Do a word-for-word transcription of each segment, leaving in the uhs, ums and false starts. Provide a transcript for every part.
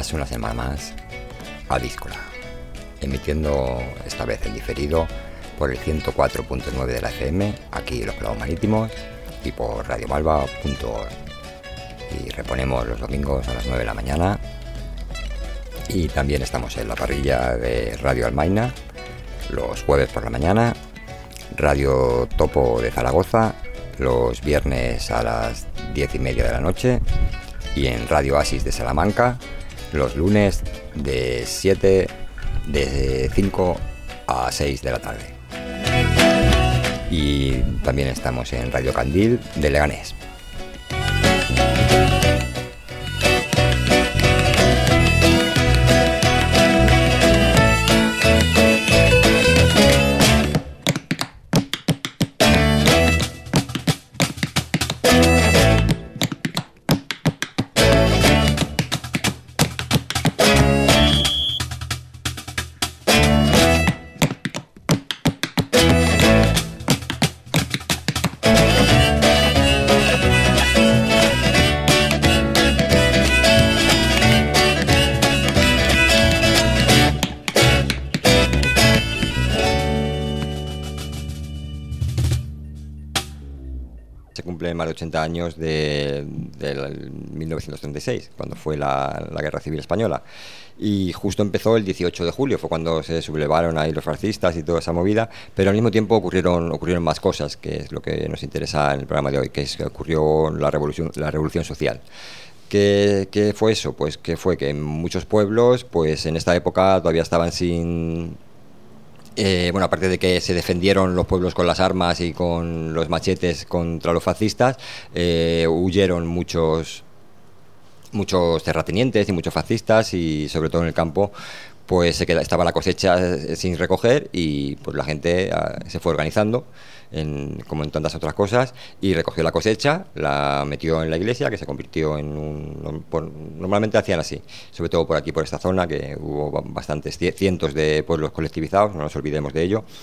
Bienvenidas una semana más a Díscola, emitiendo esta vez en diferido por el ciento cuatro punto nueve de la F M, aquí en los Prados Marítimos, y por radio malva punto org. Y reponemos los domingos a las nueve de la mañana. Y también estamos en la parrilla de Radio Almaina los jueves por la mañana, Radio Topo de Zaragoza los viernes a las diez y media de la noche, y en Radio Asis de Salamanca los lunes de siete de cinco a seis de la tarde. Y también estamos en Radio Candil de Leganés. Más de ochenta años de, de mil novecientos treinta y seis, cuando fue la, la Guerra Civil Española, y justo empezó el dieciocho de julio, fue cuando se sublevaron ahí los fascistas y toda esa movida, pero al mismo tiempo ocurrieron, ocurrieron más cosas, que es lo que nos interesa en el programa de hoy, que es que ocurrió la revolución, la revolución social. ¿Qué, ¿Qué fue eso? Pues que fue que en muchos pueblos, pues en esta época todavía estaban sin... Eh, bueno, aparte de que se defendieron los pueblos con las armas y con los machetes contra los fascistas, eh, huyeron muchos muchos terratenientes y muchos fascistas, y sobre todo en el campo pues se queda, estaba la cosecha sin recoger, y pues la gente uh, se fue organizando en, como en tantas otras cosas, y recogió la cosecha, la metió en la iglesia, que se convirtió en un... Por, normalmente hacían así, sobre todo por aquí, por esta zona, que hubo bastantes, cientos de pueblos colectivizados, no nos olvidemos de ello,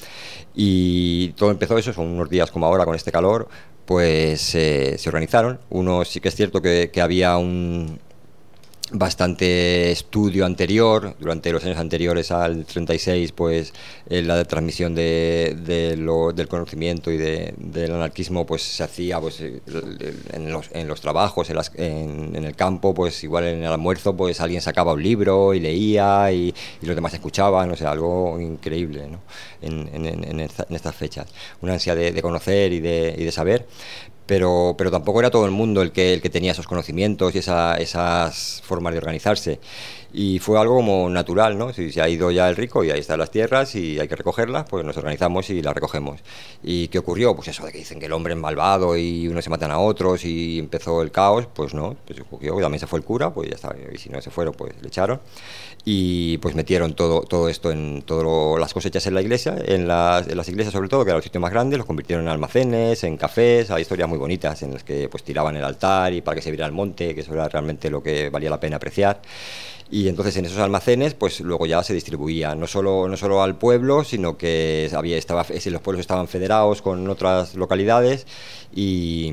y todo empezó eso, son unos días como ahora con este calor, pues eh, se organizaron. Uno sí que es cierto que, que había un... bastante estudio anterior, durante los años anteriores al treinta y seis, pues eh, la transmisión de, de lo, del conocimiento y de, del anarquismo pues se hacía pues en los, en los trabajos, en, las, en, en el campo, pues igual en el almuerzo pues alguien sacaba un libro y leía, y, y los demás escuchaban, o sea, algo increíble, ¿no? en, en, en, esta, en estas fechas, una ansia de, de conocer y de, y de saber. Pero, pero tampoco era todo el mundo el que, el que tenía esos conocimientos y esa, esas formas de organizarse. Y fue algo como natural, ¿no? Si se ha ido ya el rico y ahí están las tierras y hay que recogerlas, pues nos organizamos y las recogemos. ¿Y qué ocurrió? Pues eso de que dicen que el hombre es malvado y unos se matan a otros y empezó el caos, pues no, pues ocurrió, también se fue el cura, pues ya está, y si no se fueron, pues le echaron. Y pues metieron todo, todo esto, en todas las cosechas en la iglesia, en las, en las iglesias sobre todo, que era el sitio más grande, los convirtieron en almacenes, en cafés, hay historias muy bonitas en las que pues tiraban el altar y para que se viera el monte, que eso era realmente lo que valía la pena apreciar. Y entonces en esos almacenes pues luego ya se distribuía no solo, no solo al pueblo, sino que había, estaba, los pueblos estaban federados con otras localidades, y...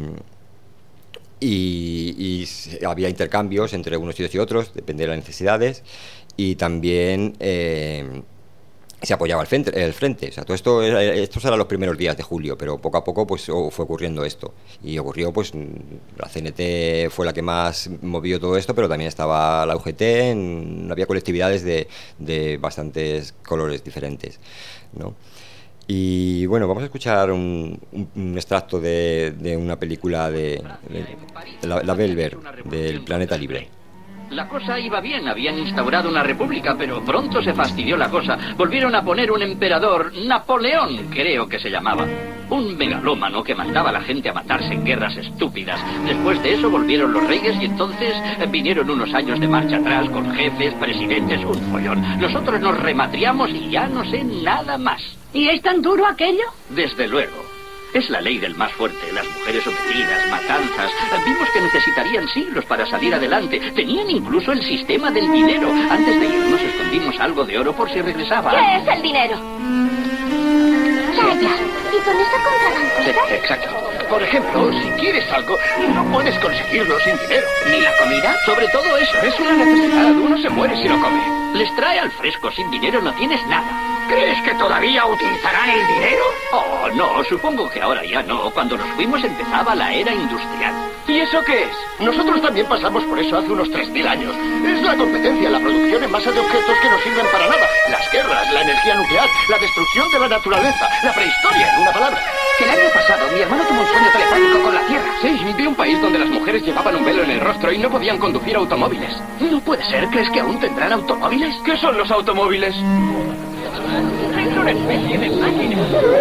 Y, y había intercambios entre unos sitios y otros, depende de las necesidades, y también eh, se apoyaba el frente, el frente. O sea, todo esto, estos eran los primeros días de julio, pero poco a poco pues fue ocurriendo esto, y ocurrió pues la C N T fue la que más movió todo esto, pero también estaba la U G T, en, había colectividades de, de bastantes colores diferentes, ¿no? Y bueno, vamos a escuchar un, un, un extracto de, de una película de, de, de la, la Belver, del Planeta Libre. La cosa iba bien, habían instaurado una república, pero pronto se fastidió la cosa. Volvieron a poner un emperador, Napoleón, creo que se llamaba. Un megalómano que mandaba a la gente a matarse en guerras estúpidas. Después de eso volvieron los reyes y entonces vinieron unos años de marcha atrás con jefes, presidentes, un follón. Nosotros nos rematriamos y ya no sé nada más. ¿Y es tan duro aquello? Desde luego. Es la ley del más fuerte, las mujeres sometidas, matanzas. Vimos que necesitarían siglos para salir adelante. Tenían incluso el sistema del dinero. Antes de irnos escondimos algo de oro por si regresaba. ¿Qué es el dinero? Calla. ¿Y con eso comprarán Sí, cosas? exacto. Por ejemplo, si quieres algo, no puedes conseguirlo sin dinero. ¿Ni la comida? Sobre todo eso, es una necesidad. Uno se muere si no come. Les trae al fresco, sin dinero no tienes nada. ¿Crees que todavía utilizarán el dinero? Oh, no, supongo que ahora ya no. Cuando nos fuimos empezaba la era industrial. ¿Y eso qué es? Nosotros también pasamos por eso hace unos tres mil años. Es la competencia, la producción en masa de objetos que no sirven para nada. Las guerras, la energía nuclear, la destrucción de la naturaleza, la prehistoria, en una palabra. El año pasado mi hermano tuvo un sueño telepático con la Tierra. Sí, vi un país donde las mujeres llevaban un velo en el rostro y no podían conducir automóviles. No puede ser, ¿crees que aún tendrán automóviles? ¿Qué son los automóviles? Es una especie de máquina.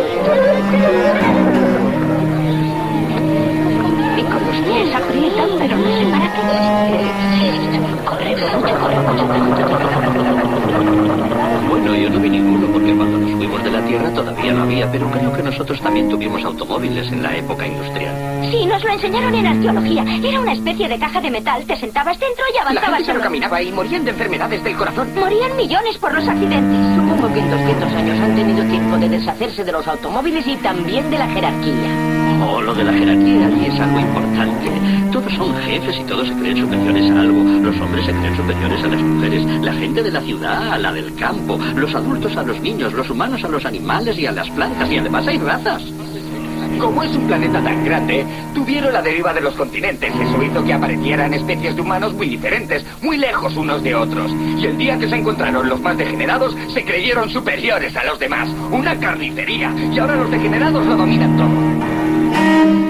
Y con los pies aprietan, pero no sé para qué. Corre mucho, corre mucho, corre mucho. Bueno, yo no vi ninguno porque cuando nos fuimos de la Tierra todavía no había, pero creo que nosotros también tuvimos automóviles en la época industrial. Sí, nos lo enseñaron en arqueología. Era una especie de caja de metal. Te sentabas dentro y La avanzabas gente ya no solo. caminaba y morían de enfermedades del corazón. Morían millones por los accidentes. Supongo que en doscientos años han tenido tiempo de deshacerse de los automóviles y también de la jerarquía. Oh, lo de la jerarquía allí es algo importante. Todos son jefes y todos se creen superiores a algo. Los hombres se creen superiores a las mujeres, la gente de la ciudad a la del campo, los adultos a los niños, los humanos a los animales y a las plantas, y además hay razas. Como es un planeta tan grande, tuvieron la deriva de los continentes. Eso hizo que aparecieran especies de humanos muy diferentes, muy lejos unos de otros. Y el día que se encontraron los más degenerados, se creyeron superiores a los demás. Una carnicería. Y ahora los degenerados lo dominan todo.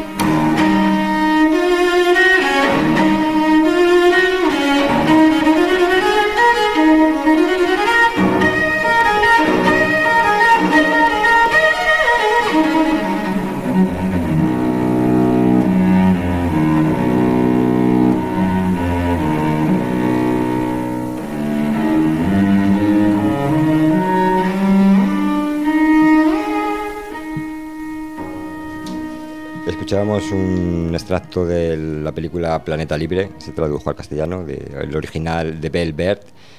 Escuchábamos un extracto de la película Planeta Libre, se tradujo al castellano, de, el original de Bell Bird,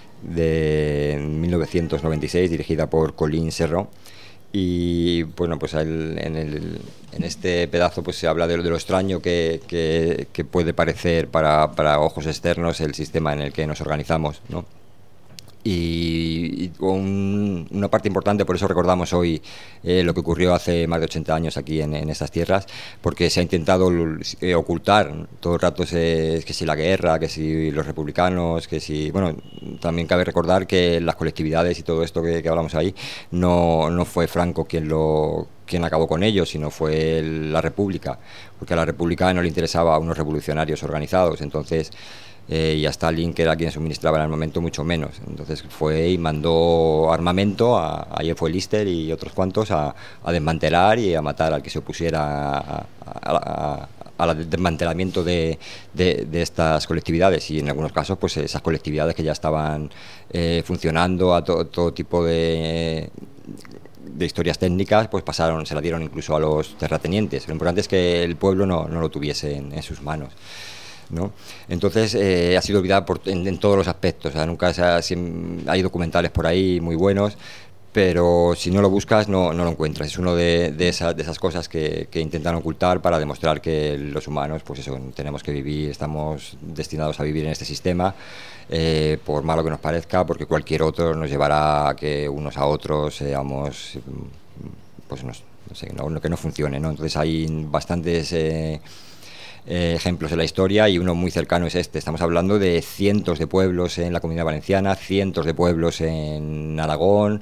de mil novecientos noventa y seis, dirigida por Colin Serrault. Y bueno, pues el, en, el, en este pedazo pues se habla de, de lo extraño que, que, que puede parecer para, para ojos externos el sistema en el que nos organizamos, ¿no? Y, y un, una parte importante, por eso recordamos hoy eh, lo que ocurrió hace más de ochenta años aquí en, en estas tierras, porque se ha intentado eh, ocultar todo el rato ese, que si la guerra, que si los republicanos, que si... Bueno, también cabe recordar que las colectividades y todo esto que, que hablamos ahí, no, no fue Franco quien lo... quien acabó con ello, sino fue el, la República, porque a la República no le interesaba a unos revolucionarios organizados, entonces... Eh, y a Stalin, que era quien suministraba el armamento, mucho menos. Entonces fue y mandó armamento, a, ahí fue Lister y otros cuantos, a, a desmantelar y a matar al que se opusiera a, a, a, al desmantelamiento de, de, de estas colectividades, y en algunos casos pues esas colectividades que ya estaban eh, funcionando a to, todo tipo de... de historias técnicas, pues pasaron, se la dieron incluso a los terratenientes. Lo importante es que el pueblo no, no lo tuviese en, en sus manos, ¿no? Entonces eh, ha sido olvidada por, en, en todos los aspectos. O sea, nunca se ha, si, hay documentales por ahí muy buenos, pero si no lo buscas no, no lo encuentras. Es una de, de, esas, de esas cosas que, que intentan ocultar para demostrar que los humanos, pues eso, tenemos que vivir, estamos destinados a vivir en este sistema, eh, por malo que nos parezca, porque cualquier otro nos llevará a que unos a otros seamos, pues no, no sé, no, que no funcione, ¿no? Entonces hay bastantes... Eh, Eh, ejemplos de la historia, y uno muy cercano es este. Estamos hablando de cientos de pueblos en la Comunidad Valenciana, cientos de pueblos en Aragón,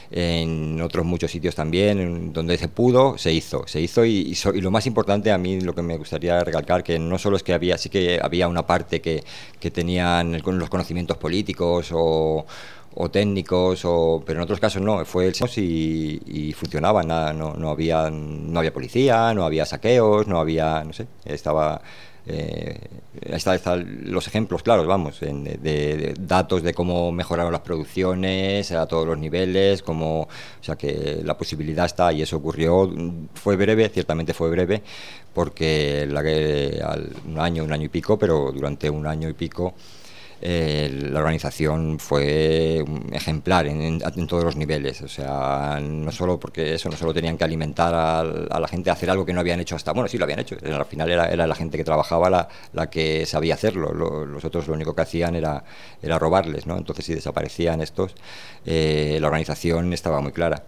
en otros muchos sitios también, donde se pudo, se hizo, se hizo y, y, so, y lo más importante, a mí lo que me gustaría recalcar, que no solo es que había, sí que había una parte que, que tenían el, los conocimientos políticos o o técnicos, o, pero en otros casos no, fue el y, y funcionaba, nada, no, no había no había policía, no había saqueos, no había, no sé, estaba eh, están está los ejemplos claros, vamos, en, de, de datos de cómo mejoraron las producciones a todos los niveles, cómo, o sea que la posibilidad está, y eso ocurrió, fue breve, ciertamente fue breve, porque la que al un año, un año y pico, pero durante un año y pico eh, la organización fue ejemplar en, en, en todos los niveles. O sea, no solo porque eso, no solo tenían que alimentar a, a la gente, a hacer algo que no habían hecho hasta... Bueno, sí lo habían hecho. Al final era, era la gente que trabajaba la, la que sabía hacerlo. Lo, los otros lo único que hacían era, era robarles, ¿no? Entonces, si desaparecían estos, eh, la organización estaba muy clara.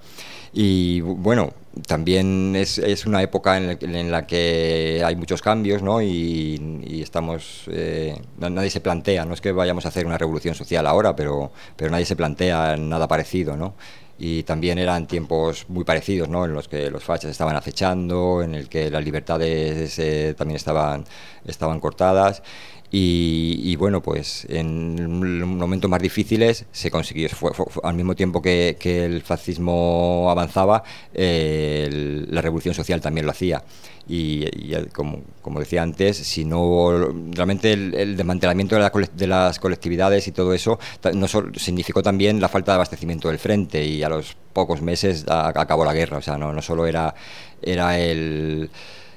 Y bueno, también es, es una época en la, en la que hay muchos cambios, ¿no? Y, y estamos, eh, nadie se plantea, no es que vayamos a hacer una revolución social ahora, pero, pero nadie se plantea nada parecido, ¿no? Y también eran tiempos muy parecidos, ¿no? En los que los fachas estaban acechando, en el que las libertades eh, también estaban, estaban cortadas. Y, y bueno, pues en momentos más difíciles se consiguió, fue, fue, fue, al mismo tiempo que, que el fascismo avanzaba, eh, el, la revolución social también lo hacía. Y, y como, como decía antes, si no, realmente el, el desmantelamiento de, la, de las colectividades y todo eso no solo, significó también la falta de abastecimiento del frente, y a los pocos meses a, acabó la guerra. O sea, no, no solo era, era el...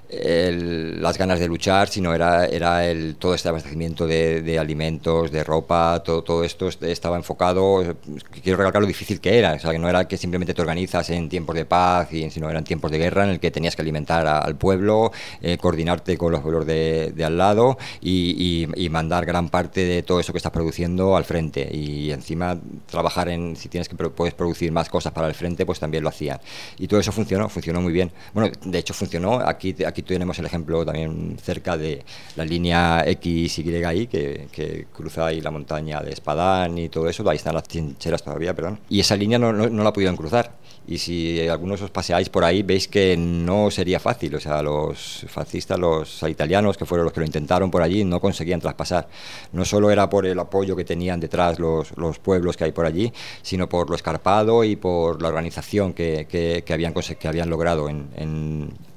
El, las ganas de luchar, sino era, era el, todo este abastecimiento de, de alimentos, de ropa, todo, todo esto estaba enfocado. Quiero recalcar lo difícil que era, o sea, que no era que simplemente te organizas en tiempos de paz, y, sino eran tiempos de guerra en el que tenías que alimentar a, al pueblo, eh, coordinarte con los pueblos de, de al lado y, y, y mandar gran parte de todo eso que estás produciendo al frente, y encima trabajar en, si tienes que puedes producir más cosas para el frente, pues también lo hacían, y todo eso funcionó, funcionó muy bien. Bueno, de hecho funcionó, aquí, aquí tenemos el ejemplo también cerca de la línea X Y I que, que cruza ahí la montaña de Espadán y todo eso, ahí están las trincheras todavía, perdón, y esa línea no, no, no la pudieron cruzar, y si algunos os paseáis por ahí veis que no sería fácil. O sea, los fascistas, los italianos, que fueron los que lo intentaron por allí, no conseguían traspasar. No solo era por el apoyo que tenían detrás los, los pueblos que hay por allí, sino por lo escarpado y por la organización que, que, que, habían, que habían logrado en, en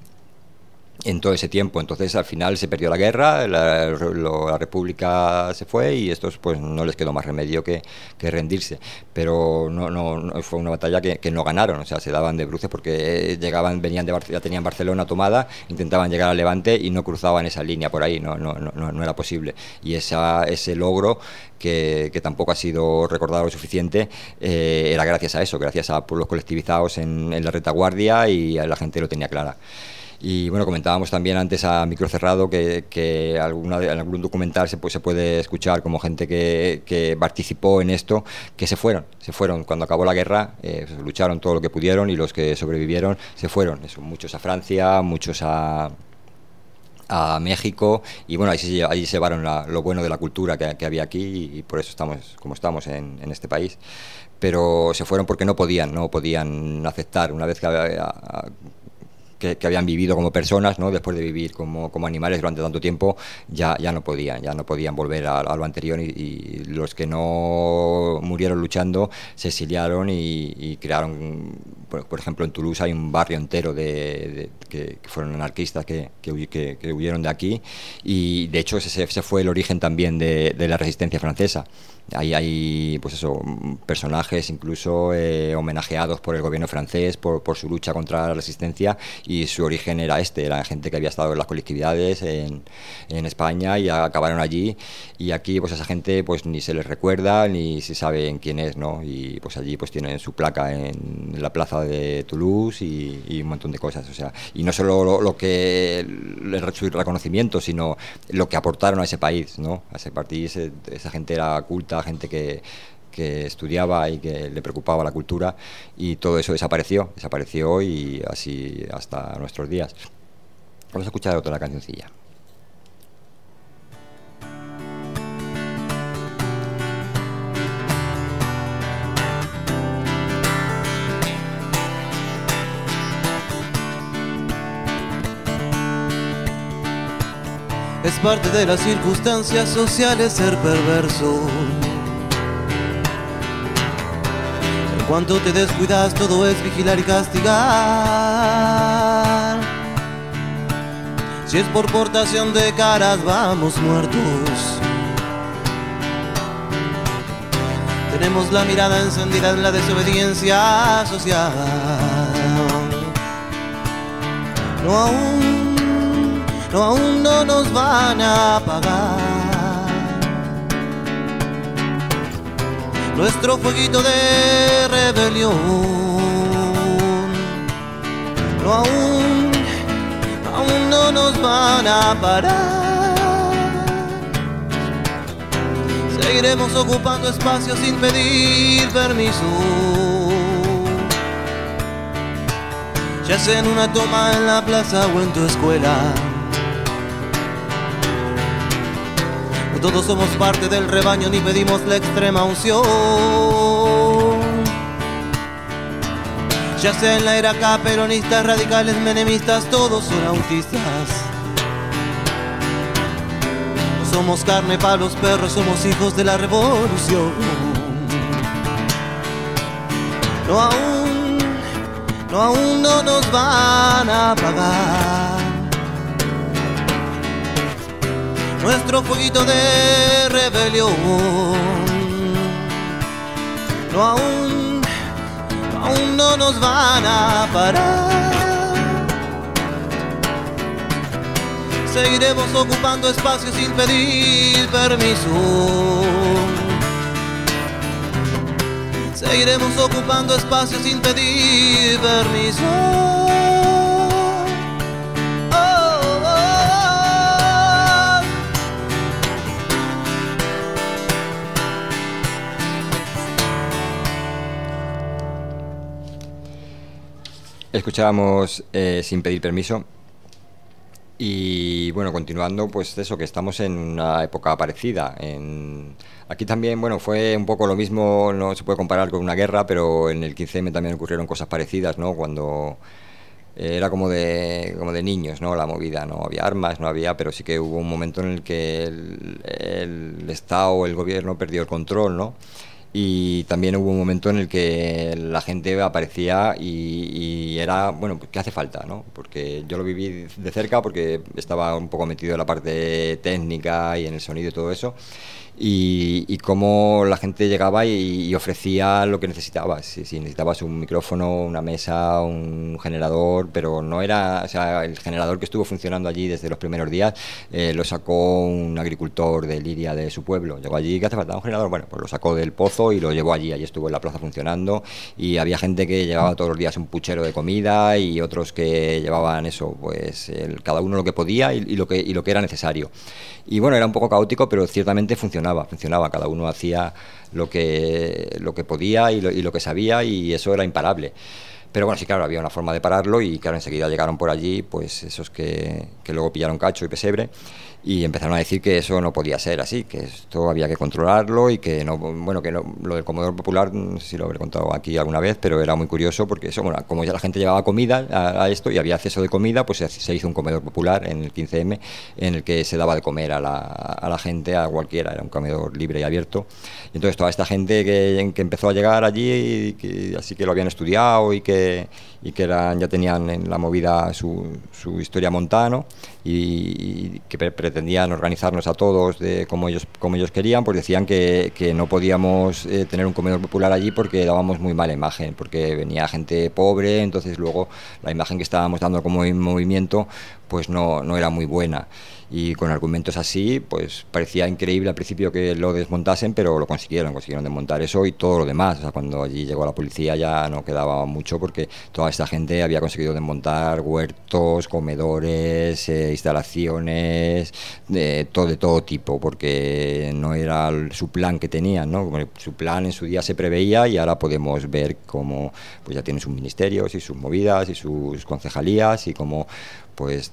en todo ese tiempo. Entonces al final se perdió la guerra, la, lo, la república se fue, y estos pues no les quedó más remedio que, que rendirse, pero no, no, no fue una batalla que, que no ganaron. O sea, se daban de bruces porque llegaban, venían de Bar ya tenían Barcelona tomada, intentaban llegar al Levante y no cruzaban esa línea por ahí, no, no, no, no era posible, y esa, ese logro que, que tampoco ha sido recordado lo suficiente, eh, era gracias a eso, gracias a pueblos colectivizados en, en la retaguardia, y la gente lo tenía clara. Y bueno, comentábamos también antes a micro cerrado que, que alguna de, en algún documental se, pues, se puede escuchar como gente que, que participó en esto, que se fueron, se fueron cuando acabó la guerra, eh, lucharon todo lo que pudieron, y los que sobrevivieron se fueron, eso, muchos a Francia, muchos a... a México, y bueno, ahí se, ahí se llevaron la, lo bueno de la cultura que, que había aquí, y, y por eso estamos como estamos en, en este país. Pero se fueron porque no podían, no podían aceptar, una vez que había, Que, que habían vivido como personas, ¿no? Después de vivir como, como animales durante tanto tiempo, ya, ya no podían, ya no podían volver a, a lo anterior, y, y los que no murieron luchando se exiliaron y, y crearon, por, por ejemplo en Toulouse hay un barrio entero de, de que, que fueron anarquistas que, que, que, que huyeron de aquí, y de hecho ese, ese fue el origen también de, de la resistencia francesa. Ahí hay, pues eso, personajes incluso eh, homenajeados por el gobierno francés por, por su lucha contra la resistencia, y su origen era este, era gente que había estado en las colectividades en, en España y acabaron allí, y aquí pues esa gente pues ni se les recuerda ni se sabe quién es, ¿no? Y pues allí pues tienen su placa en la plaza de Toulouse y, y un montón de cosas, o sea, y no solo lo, lo que su reconocimiento, sino lo que aportaron a ese país, ¿no? A ese país, esa gente era culta, gente que, que estudiaba y que le preocupaba la cultura, y todo eso desapareció, desapareció y así hasta nuestros días. Vamos a escuchar otra cancioncilla. Es parte de las circunstancias sociales ser perverso. En cuanto te descuidas, todo es vigilar y castigar. Si es por portación de caras, vamos muertos. Tenemos la mirada encendida en la desobediencia social. No aún No, aún no nos van a pagar. nuestro fueguito de rebelión. No, aún, aún no nos van a parar. Seguiremos ocupando espacios sin pedir permiso, ya sea en una toma en la plaza o en tu escuela. No todos somos parte del rebaño ni pedimos la extrema unción, ya sea en la era acá, peronistas, radicales, menemistas, todos son autistas. No somos carne para los perros, somos hijos de la revolución. No aún, no aún no nos van a pagar nuestro fueguito de rebelión. No aún, no aún no nos van a parar. Seguiremos ocupando espacios sin pedir permiso. Seguiremos ocupando espacios sin pedir permiso. Oh, oh, oh. Escuchábamos eh, Sin pedir permiso. Y bueno, continuando, pues eso, que estamos en una época parecida. En... Aquí también, bueno, fue un poco lo mismo, no se puede comparar con una guerra, pero en el quince eme también ocurrieron cosas parecidas, ¿no? Cuando era como de, como de niños, ¿no? La movida, no había armas, no había, pero sí que hubo un momento en el que el, el Estado, el gobierno perdió el control, ¿no? Y también hubo un momento en el que la gente aparecía y, y era, bueno, ¿qué hace falta, no? Porque yo lo viví de cerca porque estaba un poco metido en la parte técnica y en el sonido y todo eso. Y, y cómo la gente llegaba y, y ofrecía lo que necesitabas. Si, si necesitabas un micrófono, una mesa, un generador, pero no era, o sea, el generador que estuvo funcionando allí desde los primeros días eh, lo sacó un agricultor de Liria, de su pueblo. Llegó allí, ¿qué hace falta? Un generador, bueno, pues lo sacó del pozo y lo llevó allí. Allí estuvo en la plaza funcionando y había gente que llevaba todos los días un puchero de comida y otros que llevaban eso, pues el, cada uno lo que podía y, y lo que y lo que era necesario. Y bueno, era un poco caótico, pero ciertamente funcionaba, funcionaba, cada uno hacía lo que, lo que podía y lo, y lo que sabía, y eso era imparable. Pero bueno, sí, claro, había una forma de pararlo y claro, enseguida llegaron por allí pues esos que, que luego pillaron Cacho y Pesebre y empezaron a decir que eso no podía ser así, que esto había que controlarlo y que no, bueno, que no, lo del comedor popular, no sé si lo habré contado aquí alguna vez, pero era muy curioso porque eso, bueno, como ya la gente llevaba comida a, a esto y había acceso de comida, pues se, se hizo un comedor popular en el quince eme en el que se daba de comer a la, a la gente, a cualquiera, era un comedor libre y abierto. Y entonces toda esta gente que, que empezó a llegar allí, y que, así que lo habían estudiado y que, y que eran, ya tenían en la movida su, su historia montada, ¿no? y, y que pre pretendían organizarnos a todos de como ellos como ellos querían, pues decían que, que no podíamos eh, tener un comedor popular allí porque dábamos muy mala imagen, porque venía gente pobre, entonces luego la imagen que estábamos dando como movimiento pues no, no era muy buena. Y con argumentos así, pues parecía increíble al principio que lo desmontasen, pero lo consiguieron, consiguieron desmontar eso y todo lo demás. O sea, cuando allí llegó la policía ya no quedaba mucho porque toda esta gente había conseguido desmontar huertos, comedores, eh, instalaciones, de todo, de todo tipo, porque no era el, su plan que tenían, ¿no? Su plan en su día se preveía y ahora podemos ver cómo pues ya tienen sus ministerios y sus movidas y sus concejalías y cómo pues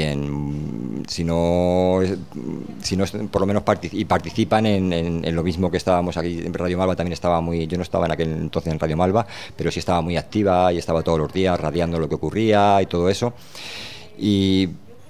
también si no si no por lo menos partic y participan en, en, en lo mismo que estábamos aquí en Radio Malva. También estaba muy, yo no estaba en aquel entonces en Radio Malva, pero sí estaba muy activa y estaba todos los días radiando lo que ocurría y todo eso. Y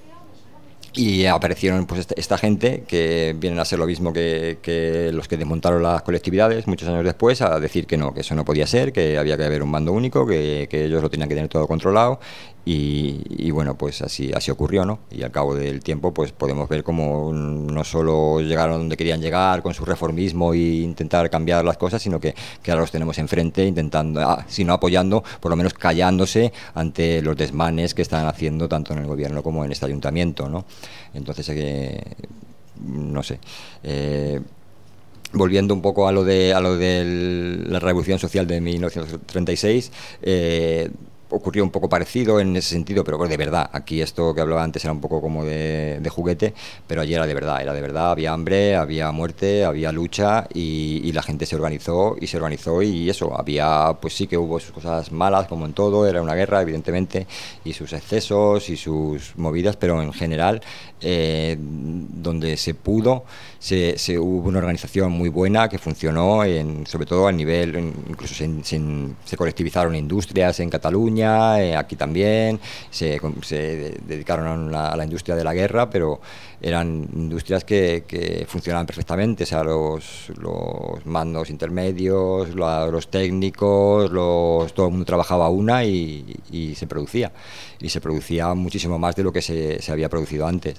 Y aparecieron pues esta, esta gente que vienen a ser lo mismo que, que los que desmontaron las colectividades muchos años después, a decir que no, que eso no podía ser, que había que haber un mando único, que, que ellos lo tenían que tener todo controlado. Y, y bueno, pues así, así ocurrió, ¿no? Y al cabo del tiempo pues podemos ver cómo no solo llegaron donde querían llegar con su reformismo e intentar cambiar las cosas, sino que, que ahora los tenemos enfrente intentando, ah, si no apoyando, por lo menos callándose ante los desmanes que están haciendo tanto en el gobierno como en este ayuntamiento, ¿no? Entonces, eh, no sé... Eh, volviendo un poco a lo de a lo de la Revolución Social de mil novecientos treinta y seis, eh, ocurrió un poco parecido en ese sentido, pero pues de verdad, aquí esto que hablaba antes era un poco como de, de juguete, pero allí era de verdad, era de verdad, había hambre, había muerte, había lucha y, y la gente se organizó y se organizó y eso, había, pues sí que hubo sus cosas malas como en todo, era una guerra evidentemente y sus excesos y sus movidas, pero en general eh, donde se pudo, se, se hubo una organización muy buena que funcionó, en, sobre todo a nivel, en, incluso se, se, se colectivizaron industrias en Cataluña, Eh, aquí también se, se dedicaron a, una, a la industria de la guerra, pero eran industrias que, que funcionaban perfectamente, o sea, los, los mandos intermedios, la, los técnicos, los, todo el mundo trabajaba una y, y se producía, y se producía muchísimo más de lo que se, se había producido antes.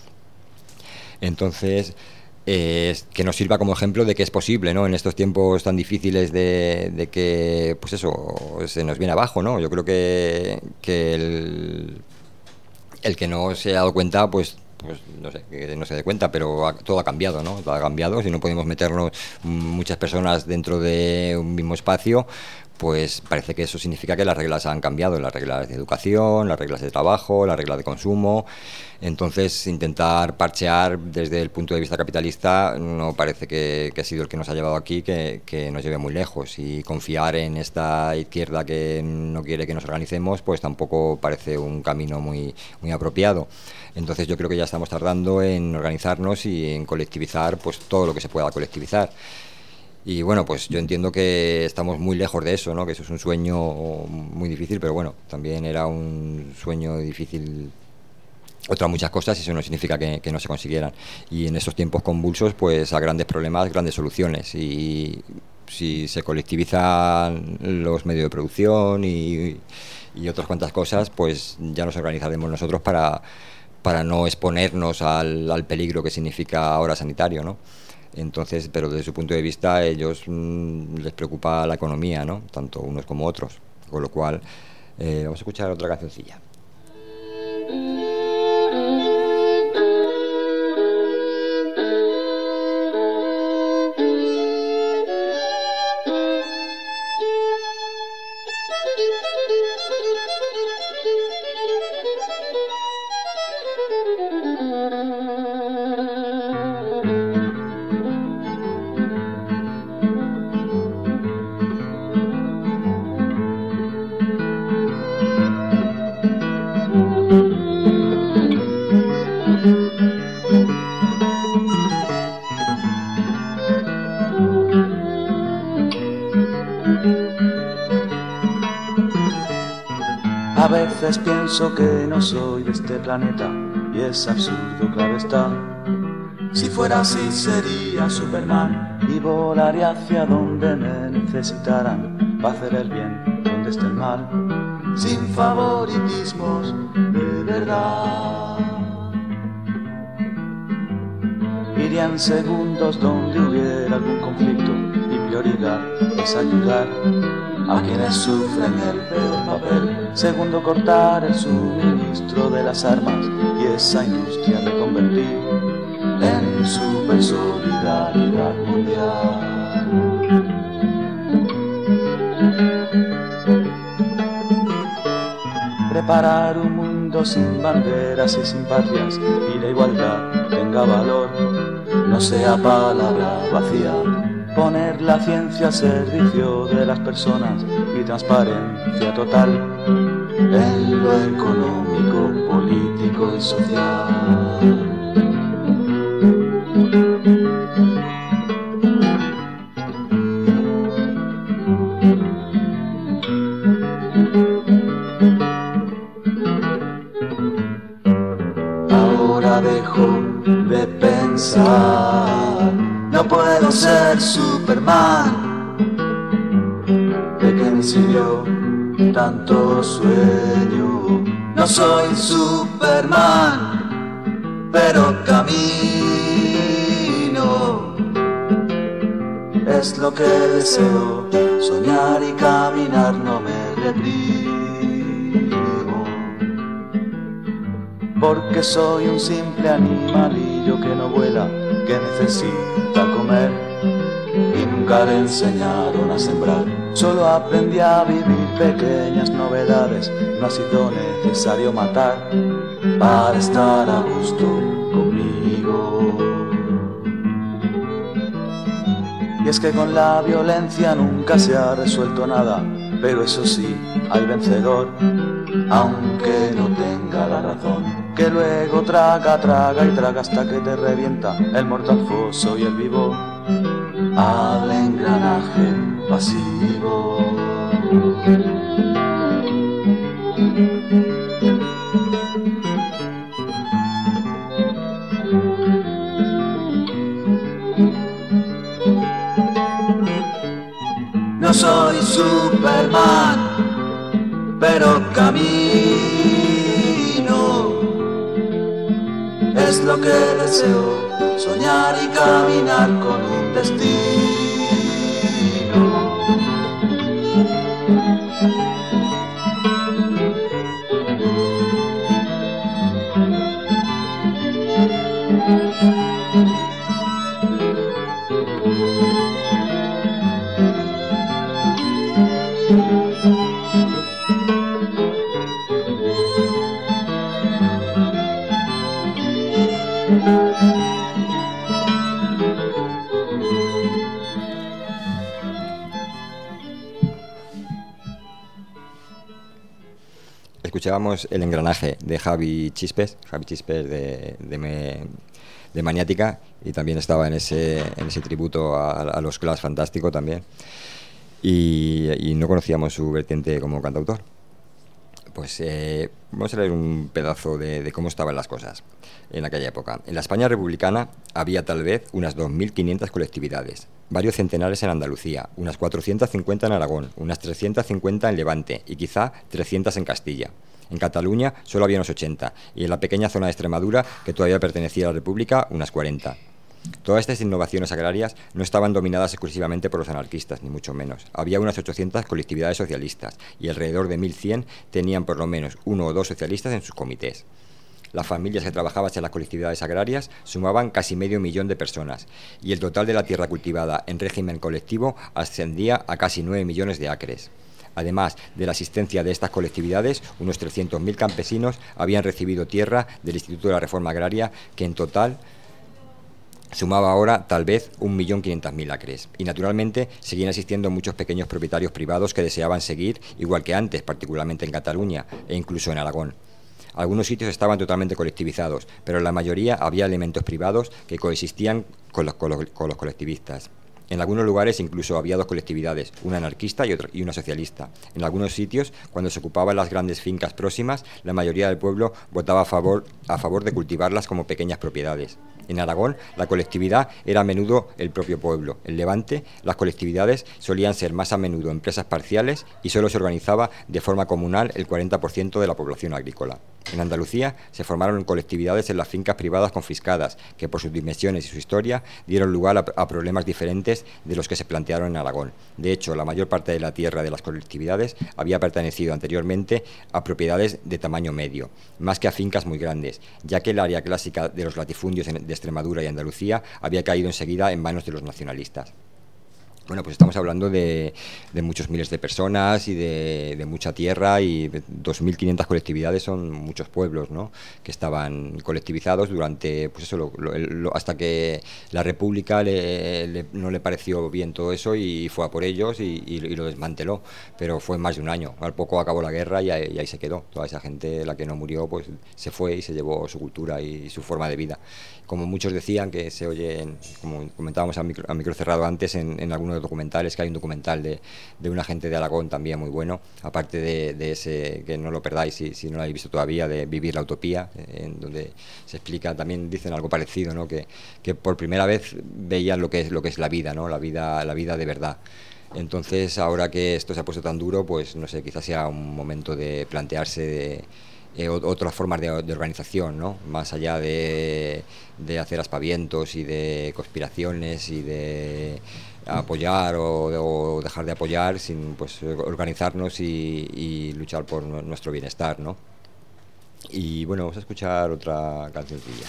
Entonces, Eh, que nos sirva como ejemplo de que es posible, ¿no? En estos tiempos tan difíciles de, de que, pues eso, se nos viene abajo, ¿no? Yo creo que, que el, el que no se ha dado cuenta, pues, pues no sé, que no se dé cuenta, pero ha, todo ha cambiado, ¿no? Todo ha cambiado, si no podemos meternos muchas personas dentro de un mismo espacio, pues parece que eso significa que las reglas han cambiado, las reglas de educación, las reglas de trabajo, las reglas de consumo. Entonces, intentar parchear desde el punto de vista capitalista no parece que, que ha sido el que nos ha llevado aquí, que, que nos lleve muy lejos. Y confiar en esta izquierda que no quiere que nos organicemos, pues tampoco parece un camino muy, muy apropiado. Entonces, yo creo que ya estamos tardando en organizarnos y en colectivizar pues todo lo que se pueda colectivizar. Y bueno, pues yo entiendo que estamos muy lejos de eso, ¿no? Que eso es un sueño muy difícil, pero bueno, también era un sueño difícil otras muchas cosas y eso no significa que, que no se consiguieran. Y en esos tiempos convulsos, pues a grandes problemas, grandes soluciones. Y si se colectivizan los medios de producción y, y otras cuantas cosas, pues ya nos organizaremos nosotros para, para no exponernos al, al peligro que significa ahora sanitario, ¿no? Entonces, pero desde su punto de vista, a ellos mmm, les preocupa la economía, ¿no? Tanto unos como otros. Con lo cual, eh, vamos a escuchar otra cancioncilla. A veces pienso que no soy de este planeta y es absurdo, claro está. Si fuera así sería Superman y volaría hacia donde me necesitaran para hacer el bien donde esté el mal, sin favoritismos de verdad. Iría en segundos donde hubiera algún conflicto y prioridad es ayudar a quienes sufren el peor papel. Segundo, cortar el suministro de las armas y esa industria reconvertir en super solidaridad mundial. Preparar un mundo sin banderas y sin patrias y la igualdad tenga valor, no sea palabra vacía. Poner la ciencia al servicio de las personas y transparencia total en lo económico, político y social. Ahora dejo de pensar, no puedo ser Superman, de que me sirvió tanto sueño. No soy Superman, pero camino, es lo que deseo, soñar y caminar, no me reprimo, porque soy un simple animalillo que no vuela, que necesita comer nunca le enseñaron a sembrar. Solo aprendí a vivir pequeñas novedades. No ha sido necesario matar para estar a gusto conmigo. Y es que con la violencia nunca se ha resuelto nada, pero eso sí, hay vencedor, aunque no tenga la razón. Que luego traga, traga y traga hasta que te revienta el mortal foso y el vivo al engranaje pasivo. No soy Superman, pero camino. Es lo que deseo, soñar y caminar con un destino. Escuchábamos El engranaje de Javi Chispes, Javi Chispes de, de, de Maniática, y también estaba en ese, en ese tributo a, a los Clash fantástico también, y, y no conocíamos su vertiente como cantautor. Pues eh, vamos a leer un pedazo de, de cómo estaban las cosas en aquella época. En la España republicana había tal vez unas dos mil quinientas colectividades, varios centenares en Andalucía, unas cuatrocientas cincuenta en Aragón, unas trescientas cincuenta en Levante y quizá trescientas en Castilla. En Cataluña solo había unos ochenta, y en la pequeña zona de Extremadura, que todavía pertenecía a la República, unas cuarenta. Todas estas innovaciones agrarias no estaban dominadas exclusivamente por los anarquistas, ni mucho menos. Había unas ochocientas colectividades socialistas, y alrededor de mil cien tenían por lo menos uno o dos socialistas en sus comités. Las familias que trabajaban en las colectividades agrarias sumaban casi medio millón de personas, y el total de la tierra cultivada en régimen colectivo ascendía a casi nueve millones de acres. Además de la asistencia de estas colectividades, unos trescientos mil campesinos habían recibido tierra del Instituto de la Reforma Agraria, que en total sumaba ahora tal vez un millón quinientos mil acres. Y naturalmente seguían existiendo muchos pequeños propietarios privados que deseaban seguir, igual que antes, particularmente en Cataluña e incluso en Aragón. Algunos sitios estaban totalmente colectivizados, pero en la mayoría había elementos privados que coexistían con los, con los, con los colectivistas. En algunos lugares incluso había dos colectividades, una anarquista y, otra, y una socialista. En algunos sitios, cuando se ocupaban las grandes fincas próximas, la mayoría del pueblo votaba a favor, a favor de cultivarlas como pequeñas propiedades. En Aragón, la colectividad era a menudo el propio pueblo. En Levante, las colectividades solían ser más a menudo empresas parciales y solo se organizaba de forma comunal el cuarenta por ciento de la población agrícola. En Andalucía se formaron colectividades en las fincas privadas confiscadas, que por sus dimensiones y su historia dieron lugar a, a problemas diferentes de los que se plantearon en Aragón. De hecho, la mayor parte de la tierra de las colectividades había pertenecido anteriormente a propiedades de tamaño medio, más que a fincas muy grandes, ya que el área clásica de los latifundios de Extremadura y Andalucía había caído enseguida en manos de los nacionalistas. Bueno, pues estamos hablando de, de muchos miles de personas y de, de mucha tierra, y dos mil quinientas colectividades son muchos pueblos, ¿no?, que estaban colectivizados durante, pues eso, lo, lo, lo, hasta que la República le, le, no le pareció bien todo eso y fue a por ellos y, y, y lo desmanteló, pero fue más de un año. Al poco acabó la guerra y ahí, y ahí se quedó. Toda esa gente, la que no murió, pues se fue y se llevó su cultura y su forma de vida. Como muchos decían, que se oyen, como comentábamos a micro, a micro cerrado antes, en, en algunos documentales, que hay un documental de, de una gente de Aragón también muy bueno, aparte de, de ese, que no lo perdáis si, si no lo habéis visto todavía, de Vivir la Utopía, en donde se explica, también dicen algo parecido, ¿no?, que, que por primera vez veían lo que es, lo que es la vida, ¿no?, la vida, la vida de verdad. Entonces, ahora que esto se ha puesto tan duro, pues no sé, quizás sea un momento de plantearse de Eh, otras formas de, de organización, ¿no?, más allá de, de hacer aspavientos y de conspiraciones y de apoyar o, o dejar de apoyar, sin pues organizarnos y, y luchar por nuestro bienestar, ¿no? Y bueno, vamos a escuchar otra cancioncilla.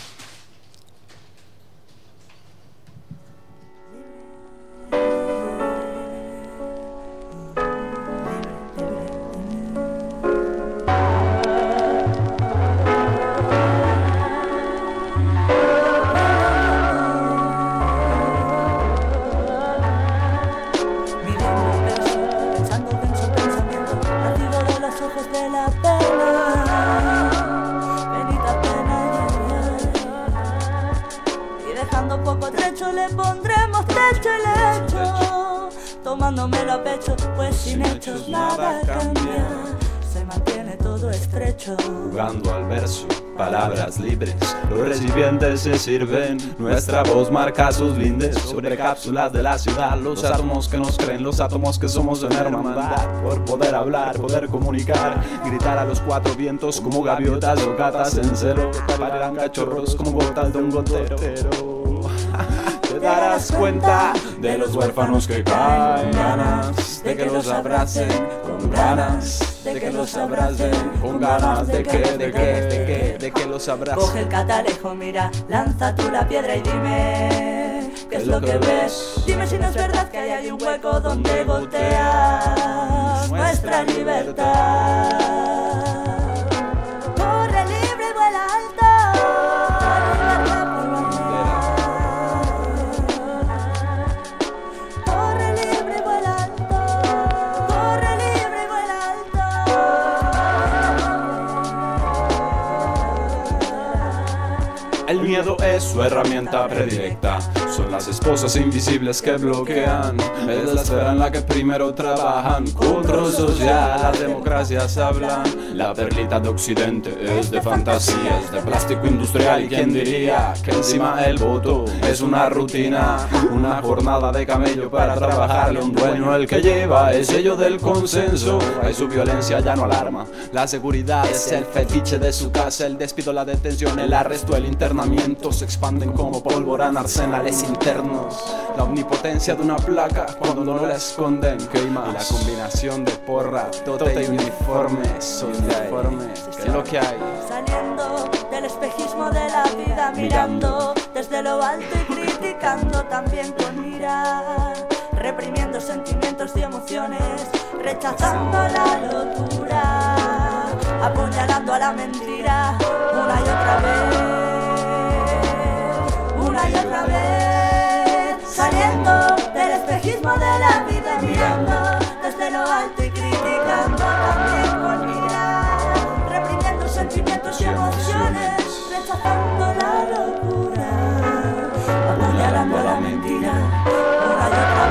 tómelo a pecho, pues sin hechos nada cambia. Se mantiene todo estrecho. Jugando al verso, palabras libres, los recipientes se sirven, nuestra voz marca sus lindes sobre cápsulas de la ciudad, los átomos que nos creen, los átomos que somos en hermandad, por poder hablar, poder comunicar, gritar a los cuatro vientos como gaviotas o gatas en celo, parirán cachorros como gotas de un gotero. Te darás cuenta de los huérfanos que caen, ganas de que los abracen, con ganas de que los abracen, con ganas de que, de que, de que, de que los abracen. Coge el catalejo, mira, lanza tú la piedra y dime qué es lo que ves. Dime si no es verdad que hay ahí un hueco donde gotea nuestra libertad. Corre libre y vuela alto. El miedo es su herramienta predilecta. Son las esposas invisibles que bloquean. Es la esfera en la que primero trabajan. Control social, las democracias hablan. La perlita de Occidente es de fantasías, de plástico industrial. ¿Y quién diría que encima el voto es una rutina? Una jornada de camello para trabajarle un dueño, el que lleva el sello del consenso. Hay su violencia ya no alarma. La seguridad es el fetiche de su casa. El despido, la detención, el arresto, el internamiento se expanden como pólvora en arsenales internos. La omnipotencia de una placa cuando no la esconden quema. Y la combinación de porra, tote y uniformes, uniformes, ¿qué es lo que hay? Saliendo del espejismo de la vida, mirando desde lo alto y criticando también con ira, reprimiendo sentimientos y emociones, rechazando la locura, apuñalando a la mentira una y otra vez. Una y otra vez, saliendo del espejismo de la vida, mirando desde lo alto y criticando también con ira, reprimiendo sentimientos y emociones, rechazando la locura, apuñalando la mentira, una y otra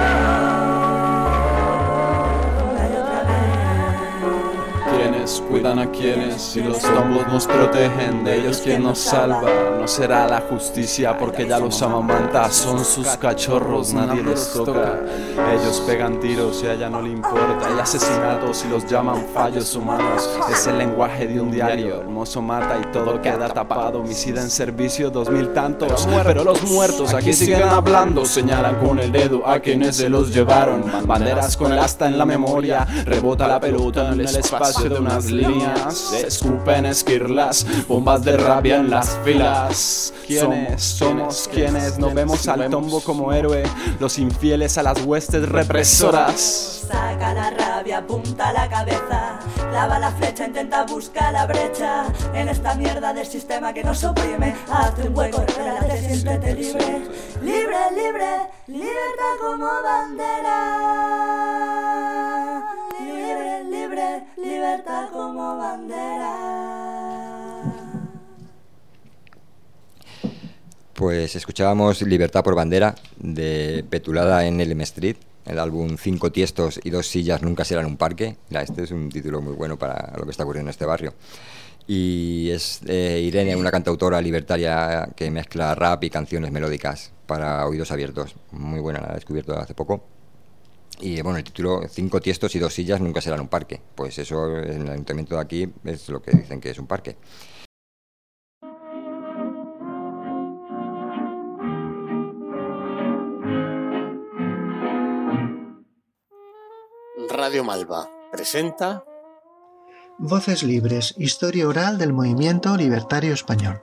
vez, una y otra vez. Quienes cuidan a quienes y los tombos nos protegen, de ellos quien nos salva. No será la justicia porque ya los amamanta, son sus cachorros, nadie los toca. Ellos pegan tiros y a ella no le importa. Hay asesinatos y los llaman fallos humanos. Es el lenguaje de un diario, el mozo mata y todo queda tapado. Homicida en servicio, dos mil tantos, pero los muertos aquí siguen hablando. Señalan con el dedo a quienes se los llevaron. Banderas con el asta en la memoria, rebota la pelota en el espacio de unas líneas. Se escupen esquirlas, bombas de rabia en las filas. ¿Quiénes somos? ¿Quiénes nos vemos al tombo como héroe? Los infieles a las huestes represoras. Saca la rabia, apunta la cabeza, clava la flecha, intenta buscar la brecha en esta mierda del sistema que nos oprime. Hazte un hueco, revélate, siéntete libre, libre, libre, libertad como bandera. Libre, libre, libertad como bandera. Pues escuchábamos Libertad por bandera, de Petulada en Elm Street, el álbum Cinco tiestos y dos sillas nunca serán un parque. Este es un título muy bueno para lo que está ocurriendo en este barrio. Y es eh, Irene, una cantautora libertaria que mezcla rap y canciones melódicas para oídos abiertos. Muy buena, la he descubierto hace poco. Y bueno, el título Cinco tiestos y dos sillas nunca serán un parque. Pues eso en el ayuntamiento de aquí es lo que dicen que es un parque. Radio Malva presenta Voces Libres, historia oral del movimiento libertario español.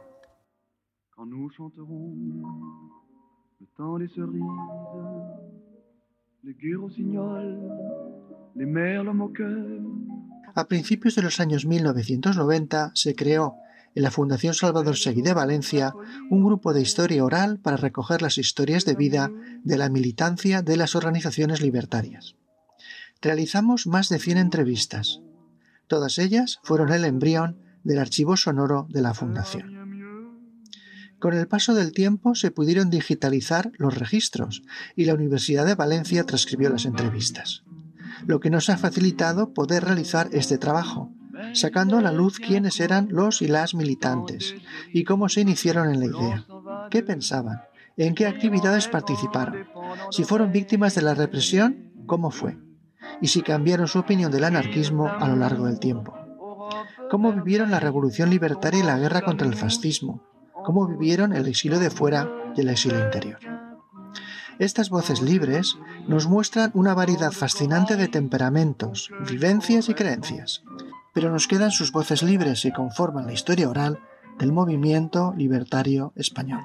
A principios de los años mil novecientos noventa se creó en la Fundación Salvador Seguí de Valencia un grupo de historia oral para recoger las historias de vida de la militancia de las organizaciones libertarias. Realizamos más de cien entrevistas. Todas ellas fueron el embrión del archivo sonoro de la Fundación. Con el paso del tiempo se pudieron digitalizar los registros y la Universidad de Valencia transcribió las entrevistas, lo que nos ha facilitado poder realizar este trabajo, sacando a la luz quiénes eran los y las militantes y cómo se iniciaron en la idea, qué pensaban, en qué actividades participaron, si fueron víctimas de la represión, cómo fue, y si cambiaron su opinión del anarquismo a lo largo del tiempo. Cómo vivieron la revolución libertaria y la guerra contra el fascismo, cómo vivieron el exilio de fuera y el exilio interior. Estas voces libres nos muestran una variedad fascinante de temperamentos, vivencias y creencias, pero nos quedan sus voces libres y conforman la historia oral del movimiento libertario español.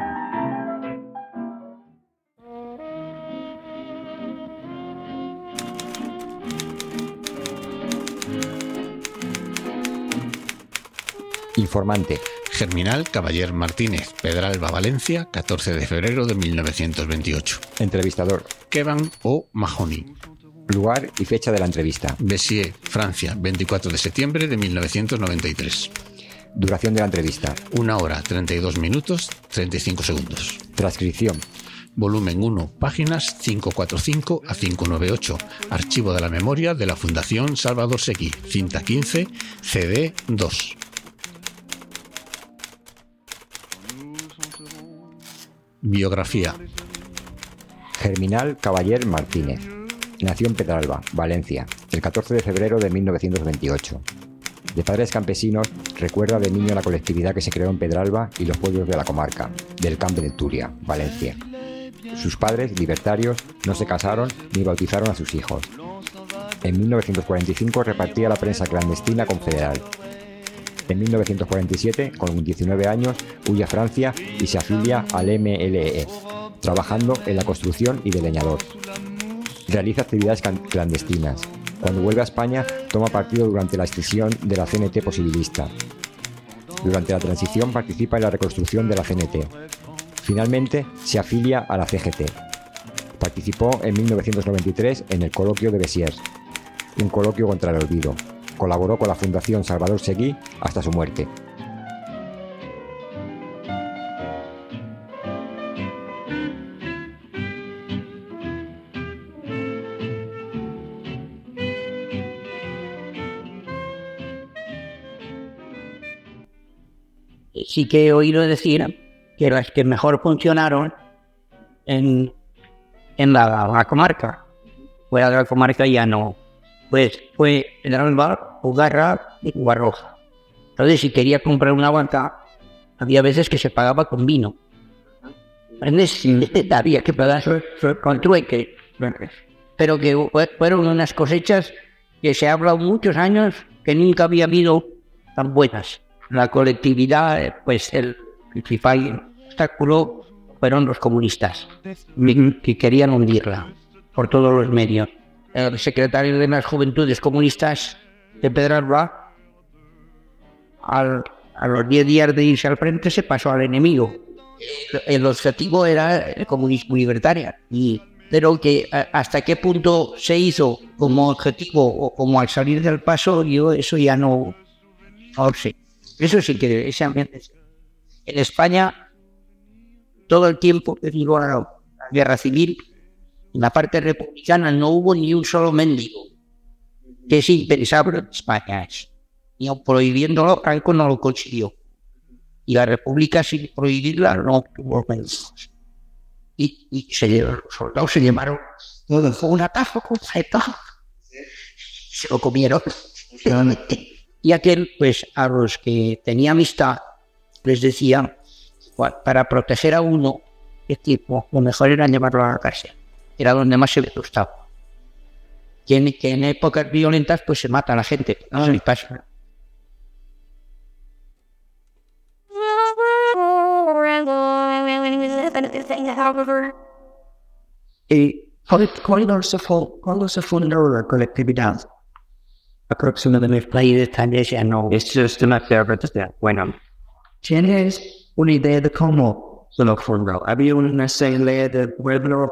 Informante. Germinal Caballer Martínez, Pedralba, Valencia, catorce de febrero de mil novecientos veintiocho. Entrevistador. Kevan O. Mahoney. Lugar y fecha de la entrevista. Béziers, Francia, veinticuatro de septiembre de mil novecientos noventa y tres. Duración de la entrevista. Una hora, treinta y dos minutos, treinta y cinco segundos. Transcripción. Volumen uno, páginas quinientos cuarenta y cinco a quinientos noventa y ocho. Archivo de la memoria de la Fundación Salvador Seguí. Cinta quince, C D dos. Biografía. Germinal Caballer Martínez. Nació en Pedralba, Valencia, el catorce de febrero de mil novecientos veintiocho. De padres campesinos, recuerda de niño la colectividad que se creó en Pedralba y los pueblos de la comarca, del Camp de Turia, Valencia. Sus padres, libertarios, no se casaron ni bautizaron a sus hijos. En mil novecientos cuarenta y cinco repartía la prensa clandestina confederal. En mil novecientos cuarenta y siete, con diecinueve años, huye a Francia y se afilia al M L E, trabajando en la construcción y de leñador. Realiza actividades clandestinas. Cuando vuelve a España, toma partido durante la escisión de la C N T posibilista. Durante la transición participa en la reconstrucción de la C N T. Finalmente, se afilia a la C G T. Participó en mil novecientos noventa y tres en el coloquio de Béziers, un coloquio contra el olvido. Colaboró con la Fundación Salvador Seguí hasta su muerte. Sí que he oído decir que las que mejor funcionaron en, en la, la comarca, fuera de la comarca ya no, pues fue Pedralba, Ugarra y Guarroja. Entonces, si quería comprar una vaca, había veces que se pagaba con vino. ¿Entiendes? Había que pagar con trueque. Pero que fueron unas cosechas que se ha hablado muchos años que nunca había habido tan buenas. La colectividad, pues el principal obstáculo fueron los comunistas, que querían hundirla por todos los medios. El secretario de las Juventudes Comunistas de Pedralba, al, a los diez días de irse al frente, se pasó al enemigo. El, el objetivo era el comunismo libertario, y, pero que a, hasta qué punto se hizo como objetivo o como al salir del paso, yo eso ya no, no sé. Eso sí que ese ambiente. En España, todo el tiempo que duró la guerra civil, en la parte republicana no hubo ni un solo mendigo, que es impensable en España. Ni aun prohibiéndolo, Franco no lo consiguió. Y la república, sin prohibirla, no tuvo mendigos. Y, y se, los soldados se llevaron todo, fue un atajo completo. Se lo comieron. Y aquel, pues, a los que tenía amistad, les decía, para proteger a uno, el tipo, lo mejor era llevarlo a la cárcel. Era donde más se le gustaba. Que en, que en épocas violentas, pues, se mata a la gente. No se pasa. ¿Y cuándo se fundó la colectividad? Aproximadamente diez años ya no. Es just una cerveza. Bueno, ¿tienes una idea de cómo se lo fundó? Había una asamblea de pueblo.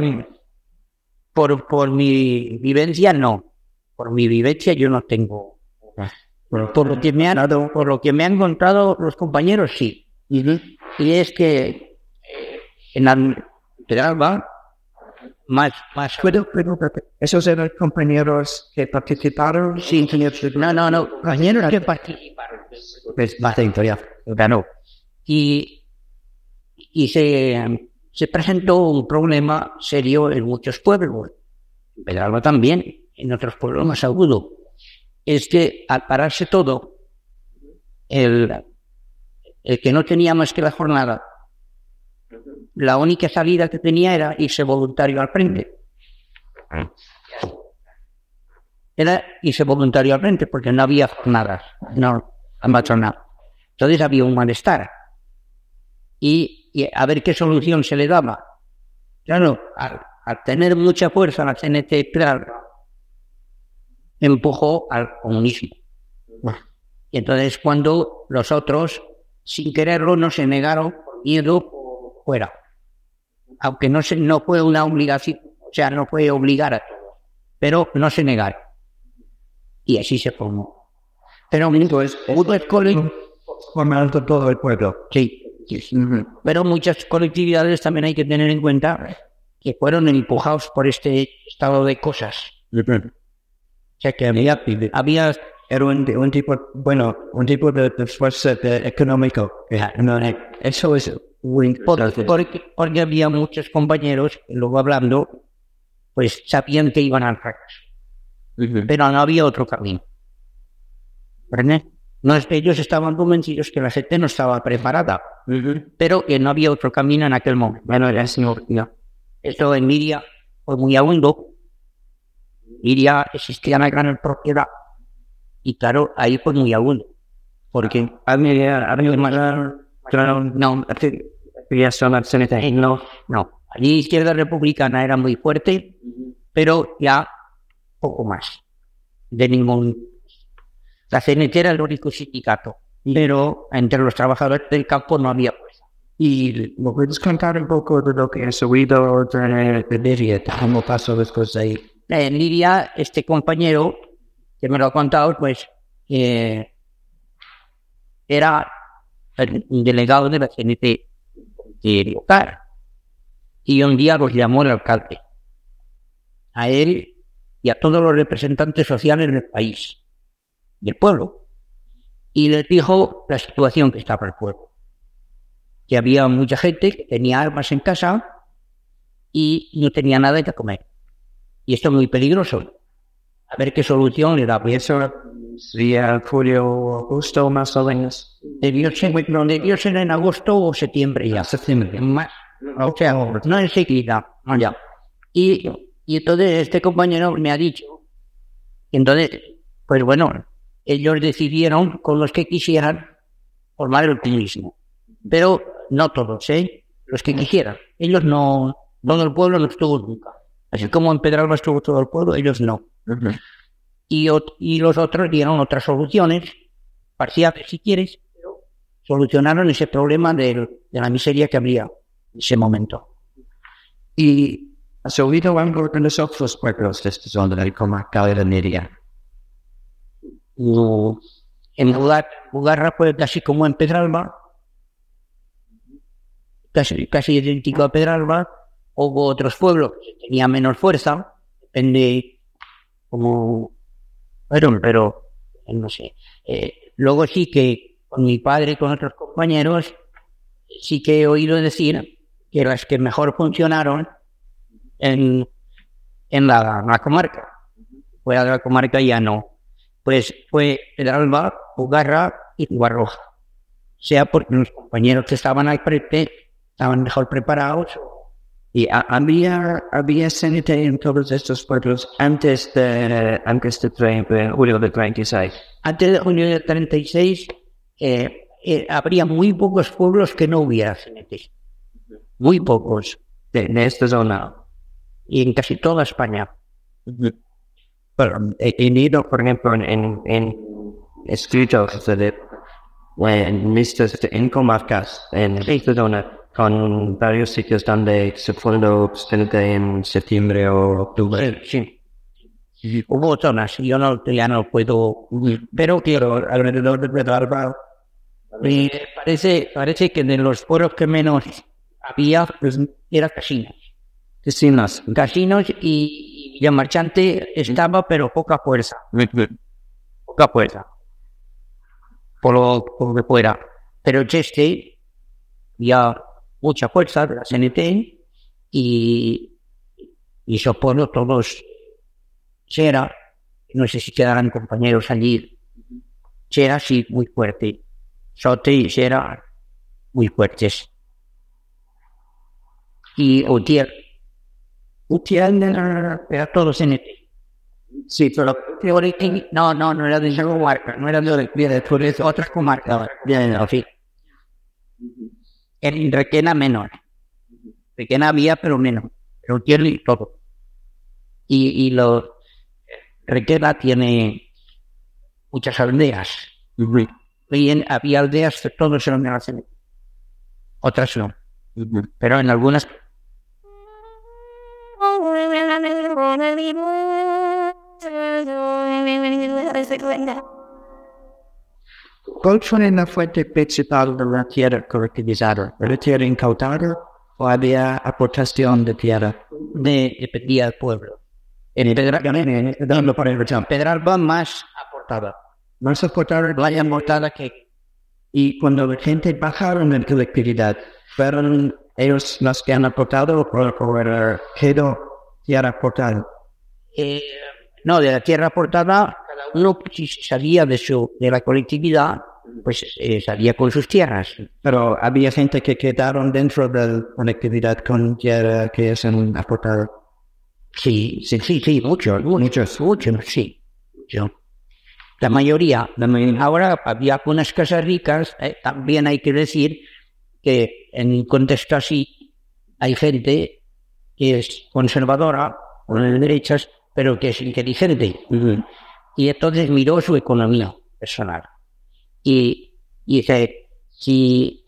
Por, por mi vivencia, no. Por mi vivencia, yo no tengo. Por, por lo que me han, por lo que me han contado los compañeros, sí. Uh-huh. Y es que eh, en la Pedralba, más, más... ¿Puedo, puedo, ¿Esos eran compañeros que participaron? Sí, no, no, no, compañeros que participaron. Pues más de historia, ganó. Y, y se, se presentó un problema serio en muchos pueblos. En Pedralba también, en otros pueblos más agudo. Es que al pararse todo, el, el que no tenía más que la jornada, la única salida que tenía era irse voluntario al frente. Era irse voluntario al frente porque no había jornadas, no, nada. Entonces había un malestar. Y, y a ver qué solución se le daba. Claro, al, al tener mucha fuerza la C N T, claro, empujó al comunismo. Y entonces cuando los otros, sin quererlo, no se negaron por miedo fuera. Aunque no, se, no fue una obligación, o sea, no fue obligar a todos, pero no se negaron. Y así se formó. Pero entonces, muchas colectividades formaron todo el pueblo. Sí, sí. Uh-huh. Pero muchas colectividades también hay que tener en cuenta que fueron empujados por este estado de cosas. Uh-huh. O sea que había, había era un, un tipo, bueno, un tipo de, de fuerza de, económico. No, eso es muy importante. Por, porque, porque había muchos compañeros, luego hablando, pues sabían que iban al fracaso. Uh-huh. Pero no había otro camino. ¿Verdad? No, ellos estaban convencidos que la gente no estaba preparada, uh-huh. pero que no había otro camino en aquel momento. Bueno, era así, no. Esto en Liria fue muy agudo. Liria existía una gran propiedad. Y claro, ahí fue muy agudo. Porque había, había más. Claro, no, no, no. Allí Izquierda Republicana era muy fuerte, pero ya poco más. De ningún. La C N T era el único sindicato, pero entre los trabajadores del campo no había fuerza. ¿Y me puedes contar un poco de lo que has oído de, de Liria? ¿Cómo pasó después de ahí? En Liria, este compañero que me lo ha contado, pues, eh, era un delegado de la C N T de Riocar. Y un día los llamó el alcalde, a él y a todos los representantes sociales del país, del pueblo, y les dijo la situación que estaba el pueblo, que había mucha gente que tenía armas en casa y no tenía nada que comer, y esto es muy peligroso, a ver qué solución le da. Y eso sería julio, agosto, más o menos. Debió ser, no, debió ser en agosto o septiembre ya, septiembre, más, o sea, no enseguida, no ya. Y, y entonces este compañero me ha dicho, entonces, pues bueno, ellos decidieron con los que quisieran formar el comunismo, pero no todos, ¿eh? Los que quisieran. Ellos no, todo el pueblo no estuvo nunca. Así como en Pedralba estuvo todo el pueblo, ellos no. Uh-huh. Y, y los otros dieron otras soluciones, parciales si quieres, pero solucionaron ese problema de, de la miseria que había en ese momento. ¿Y has oído algo de los otros pueblos de esta zona de la comarca de Liria? No. En Bugarra fue casi como en Pedralba, casi, casi idéntico a Pedralba. Hubo otros pueblos que tenían menos fuerza, depende como, bueno, pero no sé. Eh, luego sí que con mi padre y con otros compañeros sí que he oído decir que las que mejor funcionaron en, en la, la comarca, fuera de la comarca ya no, pues fue Pedralba, Bugarra y Guarroja, sea porque los compañeros que estaban al frente estaban mejor preparados. ¿Y había, había C N T en todos estos pueblos antes de, antes de, de julio del treinta y seis? Antes de junio del treinta y seis eh, eh, habría muy pocos pueblos que no hubiera C N T. Muy pocos. De, de esta zona. Y en casi toda España. Uh-huh. Pero he leído, por ejemplo, en, en, en escritos de, en listas, en comarcas, en esta zona, con varios sitios donde se fundó C N T en septiembre o octubre. Sí, sí. Hubo zonas, yo no, ya no puedo, pero quiero alrededor de Pedralba Y parece, parece que de los foros que menos había, pues, era casinos. Casinos. Casinos y, y el marchante estaba, pero poca fuerza. Poca fuerza. Por lo, por lo que fuera. Pero este, había mucha fuerza de la C N T y, y soporto todos. Chera, no sé si quedarán compañeros allí. Chera sí, muy fuerte. Sote y Chera, muy fuertes. Y Utiel. Utiel era todo C N T. Sí, pero no, no, no era de esa comarca, no era de, de, de otras comarcas. Bien, no, sí. En Requena menos. Requena había, pero menos. Pero Utiel y todo. Y, y los Requena tiene muchas aldeas. Uh-huh. Y en, había aldeas que todos eran de la C N T. Otras no. Uh-huh. Pero en algunas. ¿Cuál fue la fuente principal de la tierra colectivizada? ¿La tierra incautada o había aportación de tierra? De, dependía del pueblo. En Pedralba, Pedralba más aportada. Más aportada, la aportada que... Y cuando la gente bajaron en colectividad, ¿fueron ellos los que han aportado o por el quedó tierra aportada? Eh, no, de la tierra aportada, cada uno si salía de, su, de la colectividad, pues eh, salía con sus tierras. Pero había gente que quedaron dentro de la colectividad con tierra que es aportada. Sí, sí, sí, sí, muchos, muchos, muchos, sí. Yo. La mayoría, la mayoría. Ahora había algunas casas ricas, eh, también hay que decir que en un contexto así hay gente que es conservadora, o de derechas, pero que es inteligente. Uh-huh. Y entonces miró su economía personal. Y, y dice, si,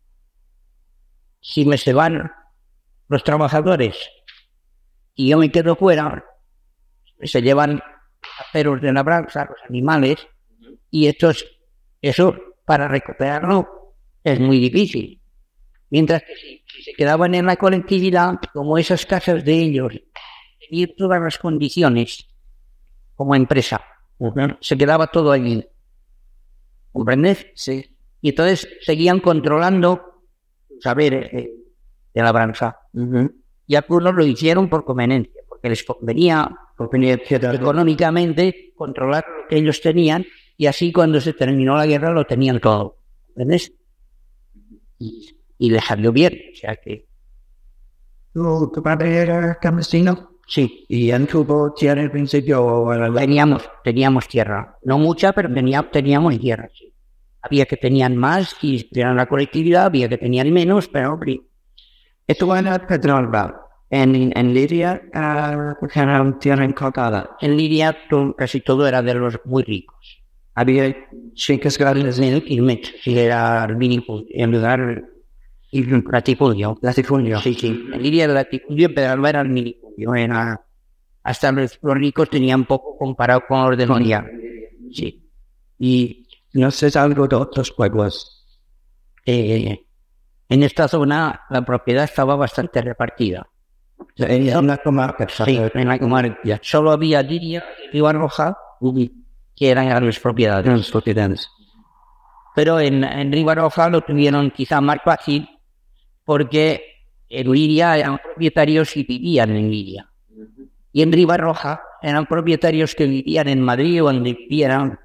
si me se van los trabajadores y yo me quedo fuera, se llevan a perros de labranza, los animales, y estos, eso para recuperarlo es muy difícil. Mientras que si, si se quedaban en la colectividad, como esas casas de ellos tenían todas las condiciones como empresa, uh-huh. Se quedaba todo allí. ¿Comprendes? Sí. Y entonces seguían controlando saberes de, de labranza. Uh-huh. Y algunos lo hicieron por conveniencia, porque les convenía, convenía económicamente controlar lo que ellos tenían, y así cuando se terminó la guerra lo tenían todo. ¿Entiendes? Y, y les salió bien. O sea que... ¿Tu, tu padre era campesino? Sí. ¿Y en tuvo tierra al principio? Teníamos, teníamos tierra. No mucha, pero tenía, teníamos tierra. Sí. Había que tenían más y eran la colectividad, había que tenían menos, pero... Esto era Pedralba. En, en Liria uh, era tierra incautada. En Liria to, casi todo era de los muy ricos. Había chicas grandes en Ilmet, que era el minifundio, en lugar el latifundio. Latifundio. Sí, sí. En Liria era el latifundio, Pedralba era el minifundio. Era, hasta los, los ricos tenían poco comparado con los de Liria. Sí. Y no sé algo de otros pueblos. Eh, En esta zona la propiedad estaba bastante repartida. En la comarca, sí, en la comarca. Solo había Liria y Ribarroja, que eran las propiedades. Las propiedades. Pero en, en Ribarroja lo tuvieron quizá más fácil, porque en Liria eran propietarios y vivían en Liria. Y en Ribarroja eran propietarios que vivían en Madrid o donde vivieran.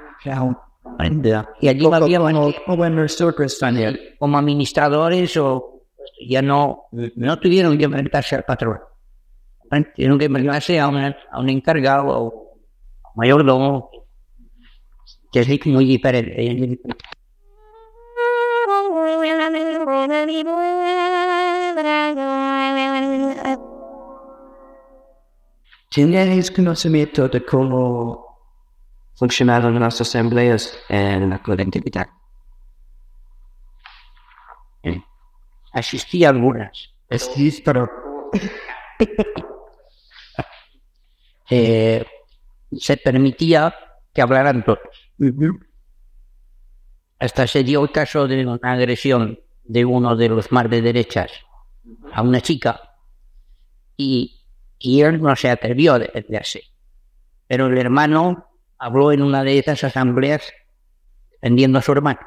Y allí había como administradores o ya no, no tuvieron que enfrentarse al patrón. Tuvieron que enfrentarse a, una, a un encargado o a un mayordomo, que es muy diferente. ¿Tienes conocimiento de cómo funcionaron las asambleas en la colectividad? Eh, asistí a algunas. Sí, pero eh, se permitía que hablaran todos. Uh-huh. hasta se dio el caso de una agresión de uno de los más de derechas a una chica y, y él no se atrevió a defenderse. Pero el hermano habló en una de esas asambleas defendiendo a su hermano.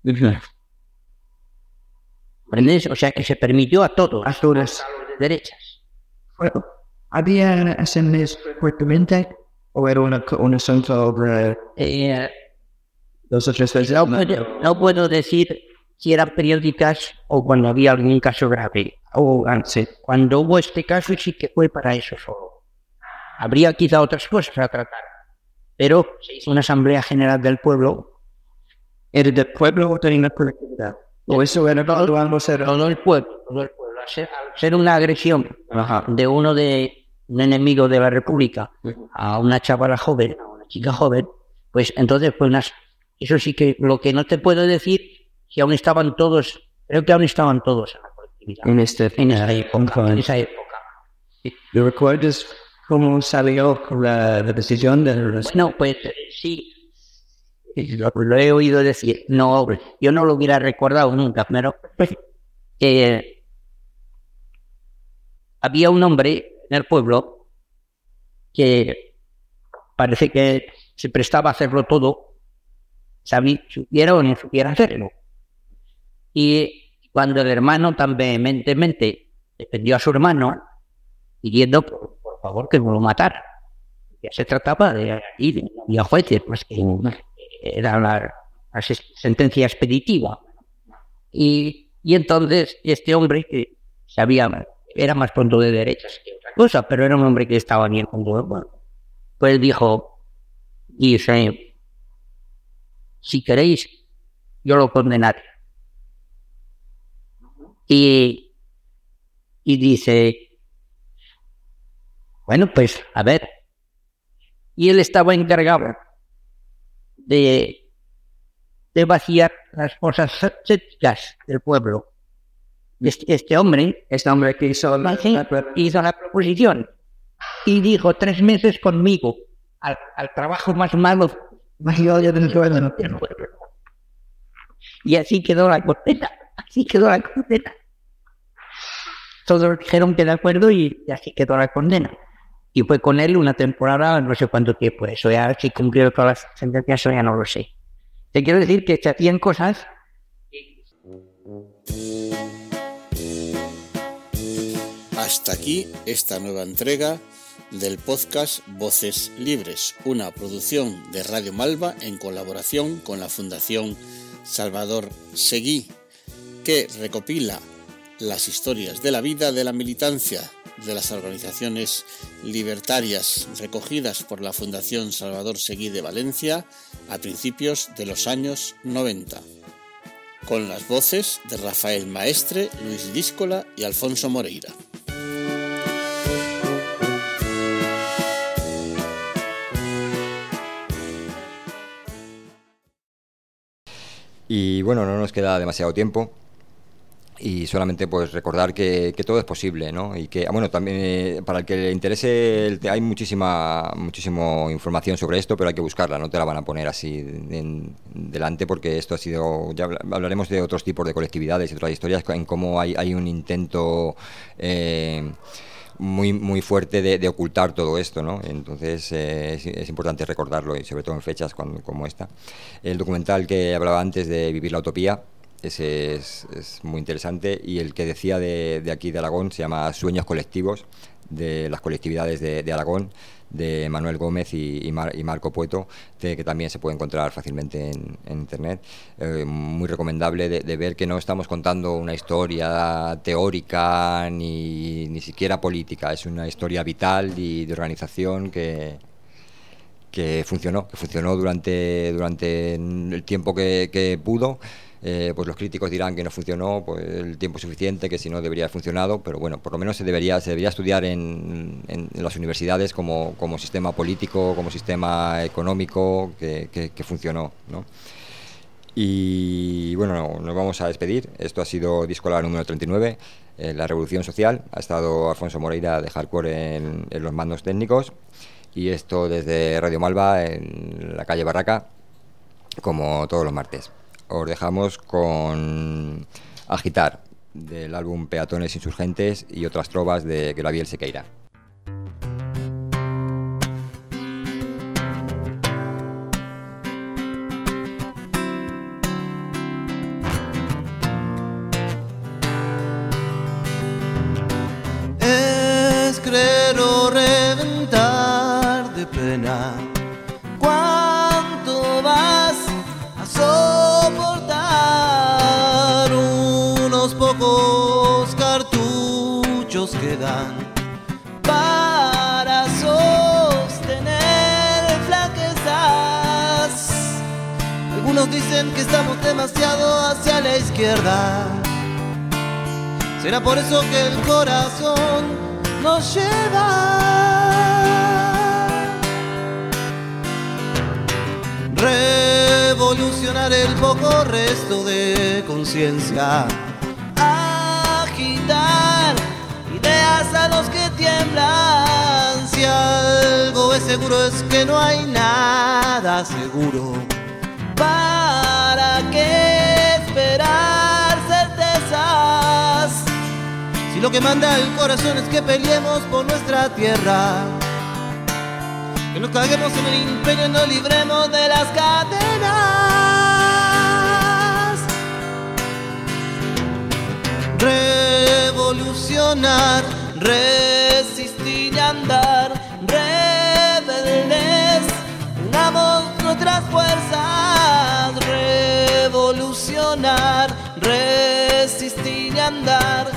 ¿Comprendes? O sea que se permitió a todos, a todos los de derechas. Bueno, ¿había asambleas frecuentemente o era una, un asunto sobre eh, dos o tres veces? No puedo, no puedo decir si eran periódicas o cuando había algún caso grave. O, sí. Cuando hubo este caso sí que fue para eso solo. Habría quizá otras cosas a tratar, pero se hizo una asamblea general del pueblo. ¿Era del pueblo o tenía una colectividad? ¿O eso era todo, todo el pueblo? Todo el pueblo. Al ser, al ser una agresión Ajá. de uno de un enemigo de la República a una chavala joven, a una chica joven, pues entonces fue unas... Eso sí que lo que no te puedo decir, si aún estaban todos, creo que aún estaban todos en la colectividad. En, este, en esa época. En esa época. Sí. ¿Lo recuerdas cómo salió la, la decisión de los... No, pues sí. Lo, lo he oído decir. No, yo no lo hubiera recordado nunca, pero eh, había un hombre en el pueblo que parece que se prestaba a hacerlo todo, sabía, supiera o no supiera hacerlo. Y cuando el hermano tan vehementemente defendió a su hermano, pidiendo por, por favor que no lo matara, ya se trataba de ir, no había jueces, pues que era la, la sentencia expeditiva. Y, y entonces este hombre que sabía, era más pronto de derechas que otra cosa, pero era un hombre que estaba bien con todo, bueno, pues dijo, dice, si queréis, yo lo condenaré. Y, y dice, bueno, pues, a ver. Y él estaba encargado de, de vaciar las cosas sépticas del pueblo. Este, este hombre, este hombre que hizo la, la, hizo la proposición y dijo tres meses conmigo al, al trabajo más malo, más odio del pueblo. Y así quedó la condena, así quedó la condena. Todos dijeron que de acuerdo y así quedó la condena. Y fue con él una temporada, no sé cuánto tiempo, eso ya si cumplió todas las sentencias, eso ya no lo sé. Te quiero decir que se hacían cosas. Hasta aquí esta nueva entrega del podcast Voces Libres, una producción de Radio Malva en colaboración con la Fundación Salvador Seguí, que recopila las historias de la vida de la militancia de las organizaciones libertarias recogidas por la Fundación Salvador Seguí de Valencia a principios de los años noventa, con las voces de Rafael Maestre, Luis Díscola y Alfonso Moreira. Y bueno, no nos queda demasiado tiempo y solamente pues recordar que, que todo es posible, ¿no? Y que, bueno, también eh, para el que le interese, el, hay muchísima muchísima información sobre esto, pero hay que buscarla, no te la van a poner así en, delante, porque esto ha sido, ya hablaremos de otros tipos de colectividades y otras historias en cómo hay, hay un intento eh, muy muy fuerte de, de ocultar todo esto, ¿no? Entonces eh, es, es importante recordarlo, y sobre todo en fechas cuando, como esta. El documental que hablaba antes de Vivir la Utopía, ese es, es muy interesante, y el que decía de, de aquí de Aragón se llama Sueños Colectivos, de las colectividades de, de Aragón, de Manuel Gómez y, y, Mar, y Marco Pueto, de, que también se puede encontrar fácilmente en, en internet. Eh, muy recomendable de, de ver que no estamos contando una historia teórica ni, ni siquiera política, es una historia vital y de organización que, que funcionó, que funcionó durante, durante el tiempo que, que pudo. Eh, pues los críticos dirán que no funcionó pues el tiempo suficiente, que si no debería haber funcionado, pero bueno, por lo menos se debería se debería estudiar en, en, en las universidades como, como sistema político, como sistema económico que, que, que funcionó, ¿no? Y bueno, nos vamos a despedir. Esto ha sido Díscola número treinta y nueve, eh, La Revolución Social. Ha estado Alfonso Moreira de Hardcore en, en los mandos técnicos, y esto desde Radio Malva en la calle Barraca, como todos los martes. os dejamos con Agitar, del álbum Peatones Insurgentes, y otras trovas de Gabriel Sequeira. Es creer o reventar de pena. ¿Cuánto vas a soportar? Unos pocos cartuchos quedan para sostener flaquezas. Algunos dicen que estamos demasiado hacia la izquierda. Será por eso que el corazón nos lleva. Revolucionar el poco resto de conciencia. Agitar ideas a los que tiemblan. Si algo es seguro es que no hay nada seguro. ¿Para qué esperar certezas? Si lo que manda el corazón es que peleemos por nuestra tierra, que nos caguemos en el imperio y nos libremos de las cadenas. Revolucionar, resistir y andar, rebeldes, unamos nuestras fuerzas. Revolucionar, resistir y andar,